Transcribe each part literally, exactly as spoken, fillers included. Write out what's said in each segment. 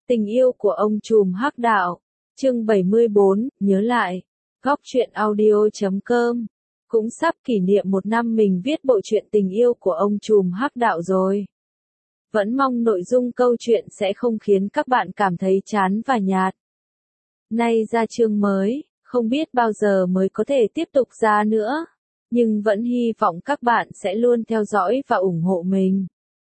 Tình yêu của ông trùm hắc đạo. Chương bảy mươi bốn, nhớ lại. Góc truyện audio chấm com. Cũng sắp kỷ niệm một năm mình viết bộ truyện tình yêu của ông trùm hắc đạo rồi. Vẫn mong nội dung câu chuyện sẽ không khiến các bạn cảm thấy chán và nhạt. Nay ra chương mới, không biết bao giờ mới có thể tiếp tục ra nữa. Nhưng vẫn hy vọng các bạn sẽ luôn theo dõi và ủng hộ mình.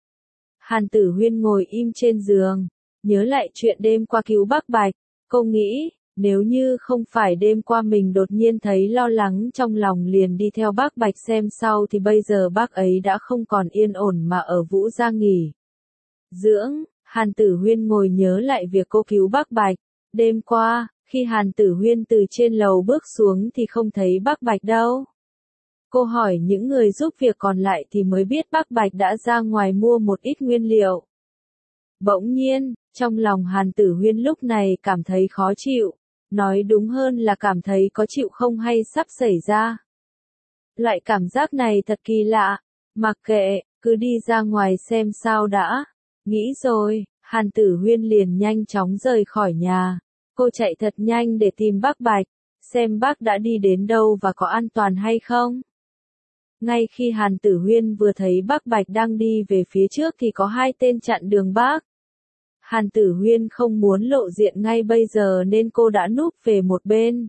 Hàn Tử Huyên ngồi im trên giường, nhớ lại chuyện đêm qua cứu bác Bạch. Cô nghĩ, nếu như không phải đêm qua mình đột nhiên thấy lo lắng trong lòng liền đi theo bác Bạch xem sau thì bây giờ bác ấy đã không còn yên ổn mà ở Vũ Gia nghỉ dưỡng. Hàn Tử Huyên ngồi nhớ lại việc cô cứu bác Bạch. Đêm qua, khi Hàn Tử Huyên từ trên lầu bước xuống thì không thấy bác Bạch đâu. Cô hỏi những người giúp việc còn lại thì mới biết bác Bạch đã ra ngoài mua một ít nguyên liệu. Bỗng nhiên, trong lòng Hàn Tử Huyên lúc này cảm thấy khó chịu, nói đúng hơn là cảm thấy có chịu không hay sắp xảy ra. Loại cảm giác này thật kỳ lạ, mặc kệ, cứ đi ra ngoài xem sao đã. Nghĩ rồi, Hàn Tử Huyên liền nhanh chóng rời khỏi nhà. Cô chạy thật nhanh để tìm bác Bạch, xem bác đã đi đến đâu và có an toàn hay không. Ngay khi Hàn Tử Huyên vừa thấy bác Bạch đang đi về phía trước thì có hai tên chặn đường bác. Hàn Tử Huyên không muốn lộ diện ngay bây giờ nên cô đã núp về một bên.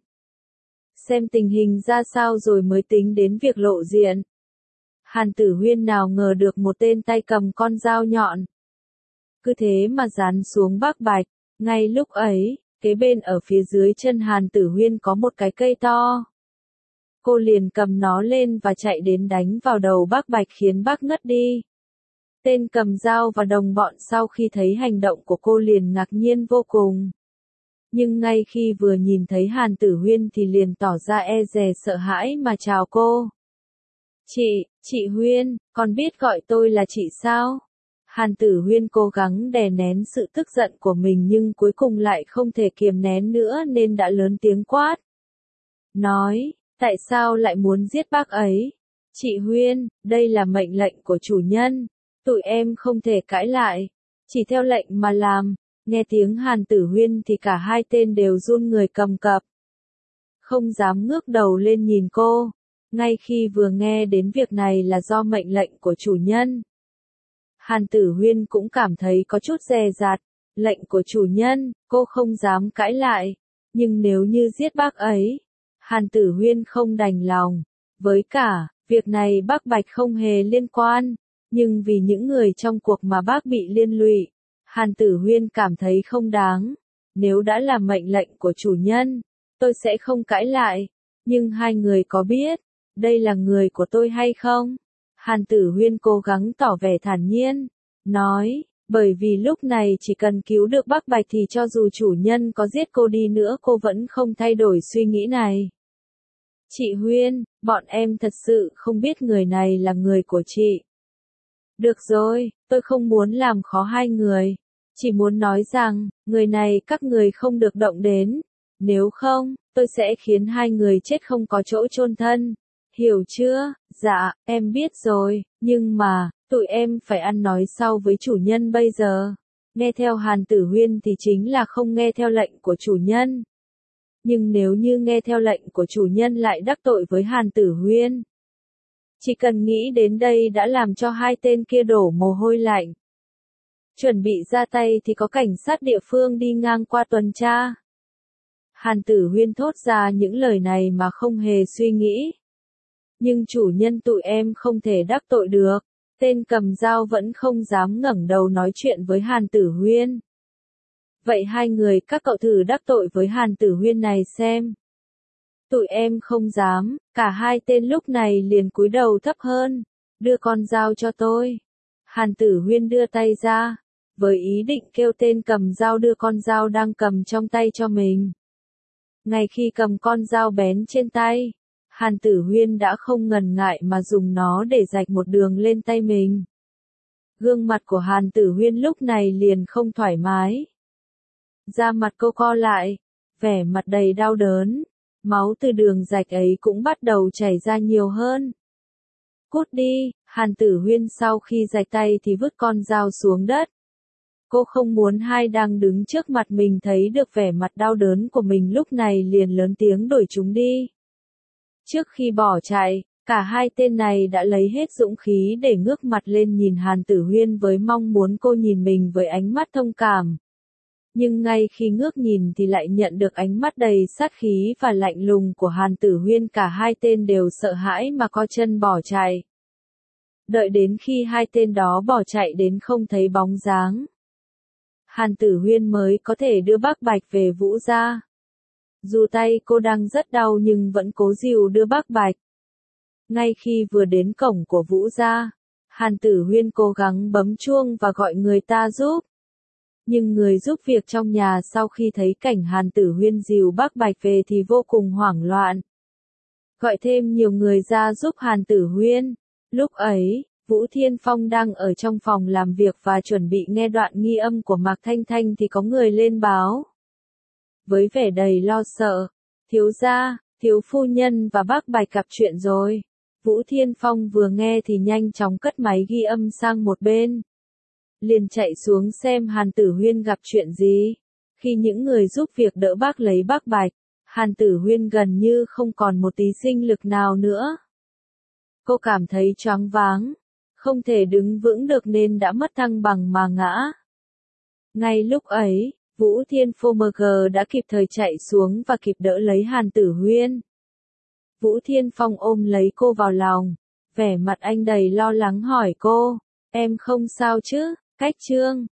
Xem tình hình ra sao rồi mới tính đến việc lộ diện. Hàn Tử Huyên nào ngờ được một tên tay cầm con dao nhọn. Cứ thế mà dán xuống bác Bạch. Ngay lúc ấy, kế bên ở phía dưới chân Hàn Tử Huyên có một cái cây to. Cô liền cầm nó lên và chạy đến đánh vào đầu bác Bạch khiến bác ngất đi. Tên cầm dao và đồng bọn sau khi thấy hành động của cô liền ngạc nhiên vô cùng. Nhưng ngay khi vừa nhìn thấy Hàn Tử Huyên thì liền tỏ ra e dè sợ hãi mà chào cô. Chị, chị Huyên, con biết gọi tôi là chị sao? Hàn Tử Huyên cố gắng đè nén sự tức giận của mình nhưng cuối cùng lại không thể kiềm nén nữa nên đã lớn tiếng quát. Nói, tại sao lại muốn giết bác ấy? Chị Huyên, đây là mệnh lệnh của chủ nhân. Tụi em không thể cãi lại. Chỉ theo lệnh mà làm. Nghe tiếng Hàn Tử Huyên thì cả hai tên đều run người cầm cập. Không dám ngước đầu lên nhìn cô. Ngay khi vừa nghe đến việc này là do mệnh lệnh của chủ nhân. Hàn Tử Huyên cũng cảm thấy có chút dè dặt. Lệnh của chủ nhân, cô không dám cãi lại. Nhưng nếu như giết bác ấy, Hàn Tử Huyên không đành lòng. Với cả, việc này bác Bạch không hề liên quan. Nhưng vì những người trong cuộc mà bác bị liên lụy, Hàn Tử Huyên cảm thấy không đáng. Nếu đã là mệnh lệnh của chủ nhân, tôi sẽ không cãi lại. Nhưng hai người có biết, đây là người của tôi hay không? Hàn Tử Huyên cố gắng tỏ vẻ thản nhiên, nói, bởi vì lúc này chỉ cần cứu được bác Bạch thì cho dù chủ nhân có giết cô đi nữa cô vẫn không thay đổi suy nghĩ này. Chị Huyên, bọn em thật sự không biết người này là người của chị. Được rồi, tôi không muốn làm khó hai người. Chỉ muốn nói rằng, người này các người không được động đến. Nếu không, tôi sẽ khiến hai người chết không có chỗ chôn thân. Hiểu chưa? Dạ, em biết rồi, nhưng mà, tụi em phải ăn nói sau với chủ nhân bây giờ. Nghe theo Hàn Tử Huyên thì chính là không nghe theo lệnh của chủ nhân. Nhưng nếu như nghe theo lệnh của chủ nhân lại đắc tội với Hàn Tử Huyên. Chỉ cần nghĩ đến đây đã làm cho hai tên kia đổ mồ hôi lạnh. Chuẩn bị ra tay thì có cảnh sát địa phương đi ngang qua tuần tra. Hàn Tử Huyên thốt ra những lời này mà không hề suy nghĩ. Nhưng chủ nhân tụi em không thể đắc tội được. Tên cầm dao vẫn không dám ngẩng đầu nói chuyện với Hàn Tử Huyên. Vậy hai người các cậu thử đắc tội với Hàn Tử Huyên này xem. Tụi em không dám, cả hai tên lúc này liền cúi đầu thấp hơn. Đưa con dao cho tôi. Hàn Tử Huyên đưa tay ra, với ý định kêu tên cầm dao đưa con dao đang cầm trong tay cho mình. Ngay khi cầm con dao bén trên tay, Hàn Tử Huyên đã không ngần ngại mà dùng nó để rạch một đường lên tay mình. Gương mặt của Hàn Tử Huyên lúc này liền không thoải mái. Da mặt cô co lại, vẻ mặt đầy đau đớn. Máu từ đường rạch ấy cũng bắt đầu chảy ra nhiều hơn. Cút đi, Hàn Tử Huyên sau khi rạch tay thì vứt con dao xuống đất. Cô không muốn hai đang đứng trước mặt mình thấy được vẻ mặt đau đớn của mình lúc này liền lớn tiếng đuổi chúng đi. Trước khi bỏ chạy, cả hai tên này đã lấy hết dũng khí để ngước mặt lên nhìn Hàn Tử Huyên với mong muốn cô nhìn mình với ánh mắt thông cảm. Nhưng ngay khi ngước nhìn thì lại nhận được ánh mắt đầy sát khí và lạnh lùng của Hàn Tử Huyên, cả hai tên đều sợ hãi mà co chân bỏ chạy. Đợi đến khi hai tên đó bỏ chạy đến không thấy bóng dáng, Hàn Tử Huyên mới có thể đưa bác Bạch về Vũ gia. Dù tay cô đang rất đau nhưng vẫn cố dìu đưa bác Bạch. Ngay khi vừa đến cổng của Vũ gia, Hàn Tử Huyên cố gắng bấm chuông và gọi người ta giúp. Nhưng người giúp việc trong nhà sau khi thấy cảnh Hàn Tử Huyên dìu bác Bạch về thì vô cùng hoảng loạn. Gọi thêm nhiều người ra giúp Hàn Tử Huyên. Lúc ấy, Vũ Thiên Phong đang ở trong phòng làm việc và chuẩn bị nghe đoạn ghi âm của Mạc Thanh Thanh thì có người lên báo. Với vẻ đầy lo sợ, thiếu gia, thiếu phu nhân và bác Bạch gặp chuyện rồi. Vũ Thiên Phong vừa nghe thì nhanh chóng cất máy ghi âm sang một bên. Liền chạy xuống xem Hàn Tử Huyên gặp chuyện gì. Khi những người giúp việc đỡ bác lấy bác Bạch, Hàn Tử Huyên gần như không còn một tí sinh lực nào nữa. Cô cảm thấy choáng váng, không thể đứng vững được nên đã mất thăng bằng mà ngã. Ngay lúc ấy, Vũ Thiên Phong đã kịp thời chạy xuống và kịp đỡ lấy Hàn Tử Huyên. Vũ Thiên Phong ôm lấy cô vào lòng, vẻ mặt anh đầy lo lắng hỏi cô, em không sao chứ? Cách Trương,